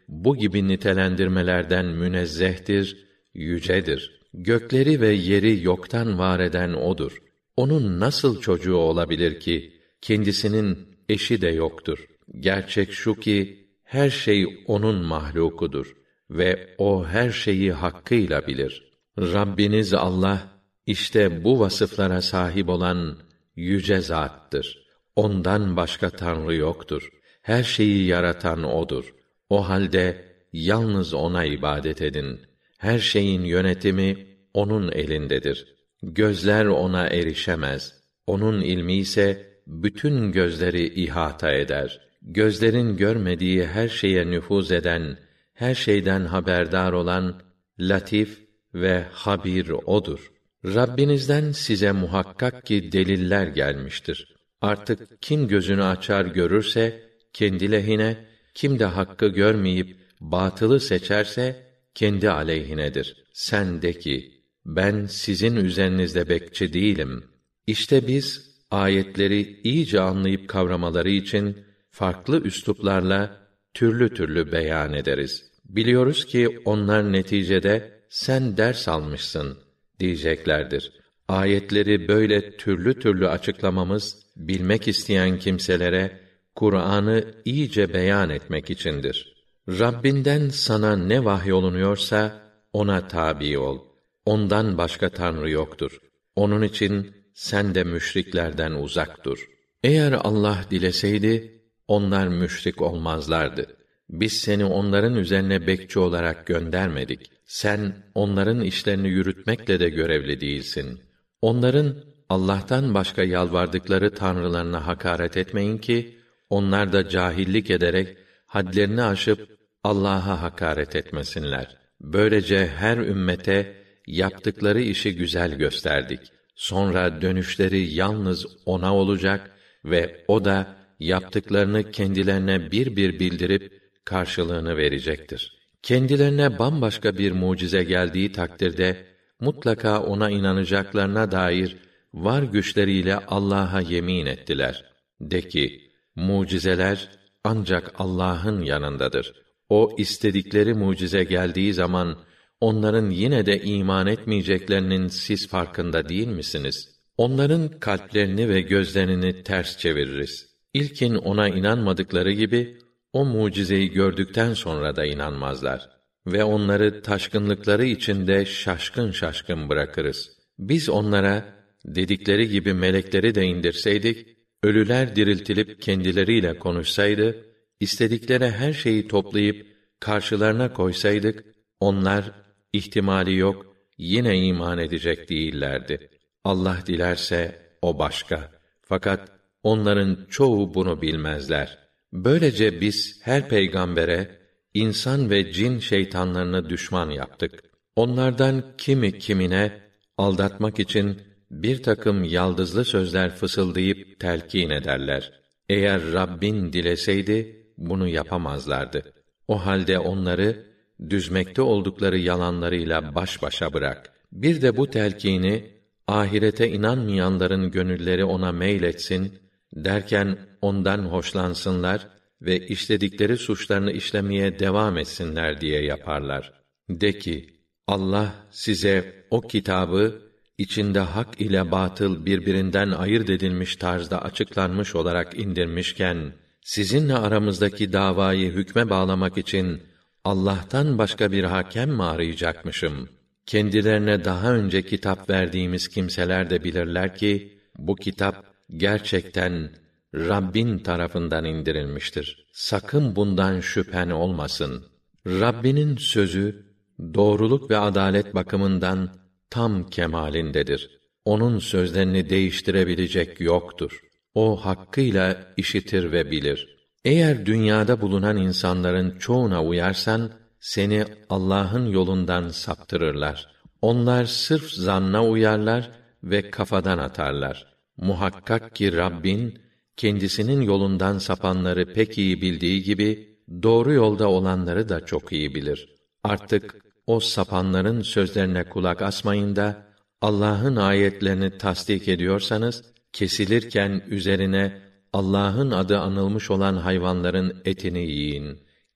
bu gibi nitelendirmelerden münezzehtir, yücedir. Gökleri ve yeri yoktan var eden odur. Onun nasıl çocuğu olabilir ki, kendisinin eşi de yoktur. Gerçek şu ki, her şey onun mahlukudur ve o her şeyi hakkıyla bilir. Rabbiniz Allah, işte bu vasıflara sahip olan yüce zattır. Ondan başka tanrı yoktur. Her şeyi yaratan odur. O halde yalnız ona ibadet edin. Her şeyin yönetimi onun elindedir. Gözler ona erişemez. Onun ilmi ise bütün gözleri ihata eder. Gözlerin görmediği her şeye nüfuz eden, her şeyden haberdar olan latif ve habir odur. Rabbinizden size muhakkak ki deliller gelmiştir. Artık kim gözünü açar görürse kendi lehine, kim de hakkı görmeyip batılı seçerse kendi aleyhinedir. Sen de ki, ben sizin üzerinizde bekçi değilim. İşte biz ayetleri iyice anlayıp kavramaları için farklı üsluplarla türlü türlü beyan ederiz. Biliyoruz ki onlar neticede sen ders almışsın diyeceklerdir. Ayetleri böyle türlü türlü açıklamamız bilmek isteyen kimselere Kur'an'ı iyice beyan etmek içindir. Rabbinden sana ne vahyolunuyorsa ona tabi ol. Ondan başka tanrı yoktur. Onun için sen de müşriklerden uzak dur. Eğer Allah dileseydi onlar müşrik olmazlardı. Biz seni onların üzerine bekçi olarak göndermedik. Sen onların işlerini yürütmekle de görevli değilsin. Onların Allah'tan başka yalvardıkları tanrılarına hakaret etmeyin ki onlar da cahillik ederek hadlerini aşıp Allah'a hakaret etmesinler. Böylece her ümmete yaptıkları işi güzel gösterdik. Sonra dönüşleri yalnız ona olacak ve o da yaptıklarını kendilerine bir bir bildirip karşılığını verecektir. Kendilerine bambaşka bir mucize geldiği takdirde mutlaka ona inanacaklarına dair var güçleriyle Allah'a yemin ettiler. De ki, mucizeler ancak Allah'ın yanındadır. O istedikleri mucize geldiği zaman onların yine de iman etmeyeceklerinin siz farkında değil misiniz? Onların kalplerini ve gözlerini ters çeviririz. İlkin ona inanmadıkları gibi o mucizeyi gördükten sonra da inanmazlar ve onları taşkınlıkları içinde şaşkın şaşkın bırakırız. Biz onlara dedikleri gibi melekleri de indirseydik, ölüler diriltilip kendileriyle konuşsaydı, istedikleri her şeyi toplayıp karşılarına koysaydık, onlar ihtimali yok, yine iman edecek değillerdi. Allah dilerse o başka. Fakat onların çoğu bunu bilmezler. Böylece biz her peygambere insan ve cin şeytanlarını düşman yaptık. Onlardan kimi kimine aldatmak için bir takım yaldızlı sözler fısıldayıp telkin ederler. Eğer Rabbin dileseydi bunu yapamazlardı. O halde onları düzmekte oldukları yalanlarıyla baş başa bırak. Bir de bu telkini ahirete inanmayanların gönülleri ona meyletsin derken ondan hoşlansınlar ve işledikleri suçlarını işlemeye devam etsinler diye yaparlar. De ki, Allah size o kitabı içinde hak ile batıl birbirinden ayırt edilmiş tarzda açıklanmış olarak indirmişken, sizinle aramızdaki davayı hükme bağlamak için Allah'tan başka bir hakem mi arayacakmışım? Kendilerine daha önce kitap verdiğimiz kimseler de bilirler ki, bu kitap gerçekten Rabbin tarafından indirilmiştir. Sakın bundan şüphen olmasın. Rabbinin sözü, doğruluk ve adalet bakımından tam kemalindedir. Onun sözlerini değiştirebilecek yoktur. O hakkıyla işitir ve bilir. Eğer dünyada bulunan insanların çoğuna uyarsan, seni Allah'ın yolundan saptırırlar. Onlar sırf zanna uyarlar ve kafadan atarlar. Muhakkak ki Rabbin, kendisinin yolundan sapanları pek iyi bildiği gibi, doğru yolda olanları da çok iyi bilir. Artık o sapanların sözlerine kulak asmayın da, Allah'ın ayetlerini tasdik ediyorsanız, kesilirken üzerine Allah'ın adı anılmış olan hayvanların etini yiyin.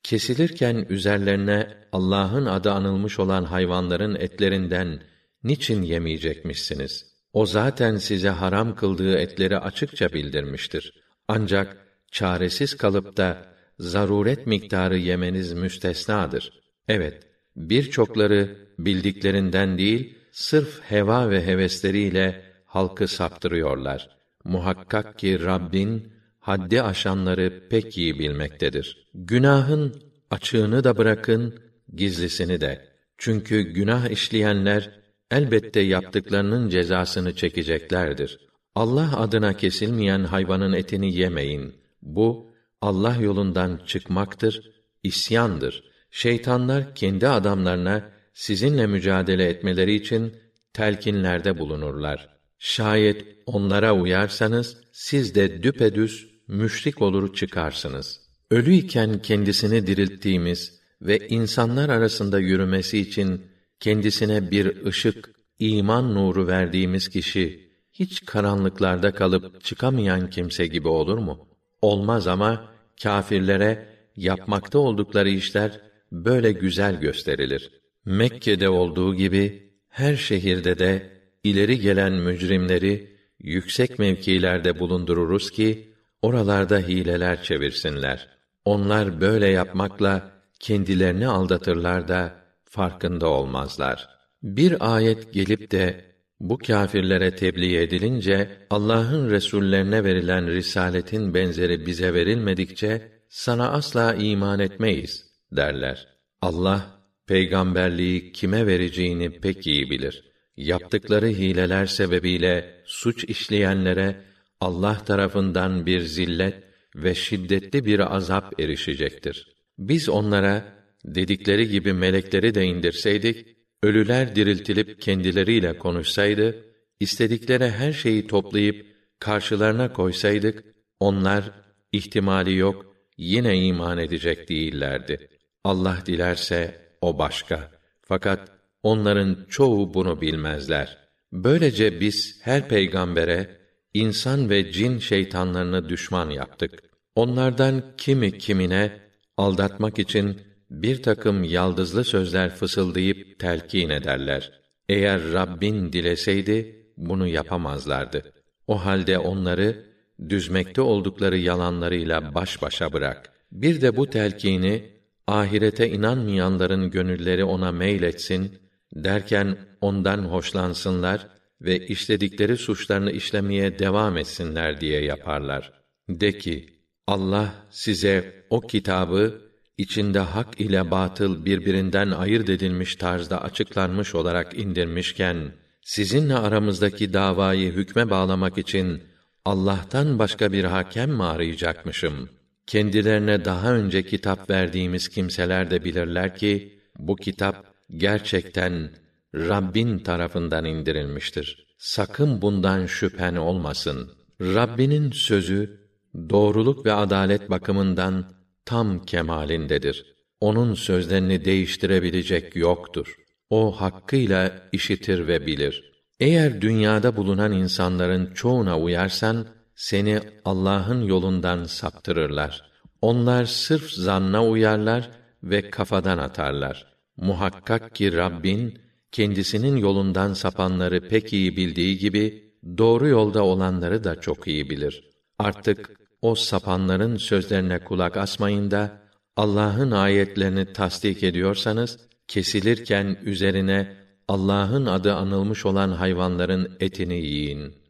Kesilirken üzerlerine Allah'ın adı anılmış olan hayvanların etlerinden niçin yemeyecekmişsiniz? O zaten size haram kıldığı etleri açıkça bildirmiştir. Ancak çaresiz kalıp da zaruret miktarı yemeniz müstesnadır. Evet, birçokları bildiklerinden değil, sırf heva ve hevesleriyle halkı saptırıyorlar. Muhakkak ki Rabbin haddi aşanları pek iyi bilmektedir. Günahın açığını da bırakın, gizlisini de. Çünkü günah işleyenler elbette yaptıklarının cezasını çekeceklerdir. Allah adına kesilmeyen hayvanın etini yemeyin. Bu Allah yolundan çıkmaktır, isyandır. Şeytanlar kendi adamlarına sizinle mücadele etmeleri için telkinlerde bulunurlar. Şayet onlara uyarsanız siz de düpedüz müşrik olur çıkarsınız. Ölü iken kendisini dirilttiğimiz ve insanlar arasında yürümesi için kendisine bir ışık, iman nuru verdiğimiz kişi hiç karanlıklarda kalıp çıkamayan kimse gibi olur mu? Olmaz ama kâfirlere yapmakta oldukları işler böyle güzel gösterilir. Mekke'de olduğu gibi her şehirde de ileri gelen mücrimleri yüksek mevkilerde bulundururuz ki oralarda hileler çevirsinler. Onlar böyle yapmakla kendilerini aldatırlar da farkında olmazlar. Bir ayet gelip de bu kâfirlere tebliğ edilince Allah'ın resullerine verilen risaletin benzeri bize verilmedikçe sana asla iman etmeyiz derler. Allah peygamberliği kime vereceğini pek iyi bilir. Yaptıkları hileler sebebiyle suç işleyenlere Allah tarafından bir zillet ve şiddetli bir azap erişecektir. Biz onlara dedikleri gibi melekleri de indirseydik, ölüler diriltilip kendileriyle konuşsaydı, istedikleri her şeyi toplayıp karşılarına koysaydık, onlar ihtimali yok yine iman edecek değillerdi. Allah dilerse o başka. Fakat onların çoğu bunu bilmezler. Böylece biz her peygambere insan ve cin şeytanlarını düşman yaptık. Onlardan kimi kimine aldatmak için bir takım yaldızlı sözler fısıldayıp telkin ederler. Eğer Rabbin dileseydi bunu yapamazlardı. O halde onları düzmekte oldukları yalanlarıyla baş başa bırak. Bir de bu telkini ahirete inanmayanların gönülleri ona meyletsin derken ondan hoşlansınlar ve işledikleri suçlarını işlemeye devam etsinler diye yaparlar. De ki, Allah size o kitabı içinde hak ile batıl birbirinden ayırt edilmiş tarzda açıklanmış olarak indirmişken, sizinle aramızdaki davayı hükme bağlamak için Allah'tan başka bir hakem mi arayacakmışım? Kendilerine daha önce kitap verdiğimiz kimseler de bilirler ki, bu kitap gerçekten Rabbin tarafından indirilmiştir. Sakın bundan şüphen olmasın. Rabbinin sözü, doğruluk ve adalet bakımından tam kemalindedir. Onun sözlerini değiştirebilecek yoktur. O hakkıyla işitir ve bilir. Eğer dünyada bulunan insanların çoğuna uyarsan, seni Allah'ın yolundan saptırırlar. Onlar sırf zanna uyarlar ve kafadan atarlar. Muhakkak ki Rabbin, kendisinin yolundan sapanları pek iyi bildiği gibi, doğru yolda olanları da çok iyi bilir. Artık o sapanların sözlerine kulak asmayın da, Allah'ın ayetlerini tasdik ediyorsanız, kesilirken üzerine Allah'ın adı anılmış olan hayvanların etini yiyin.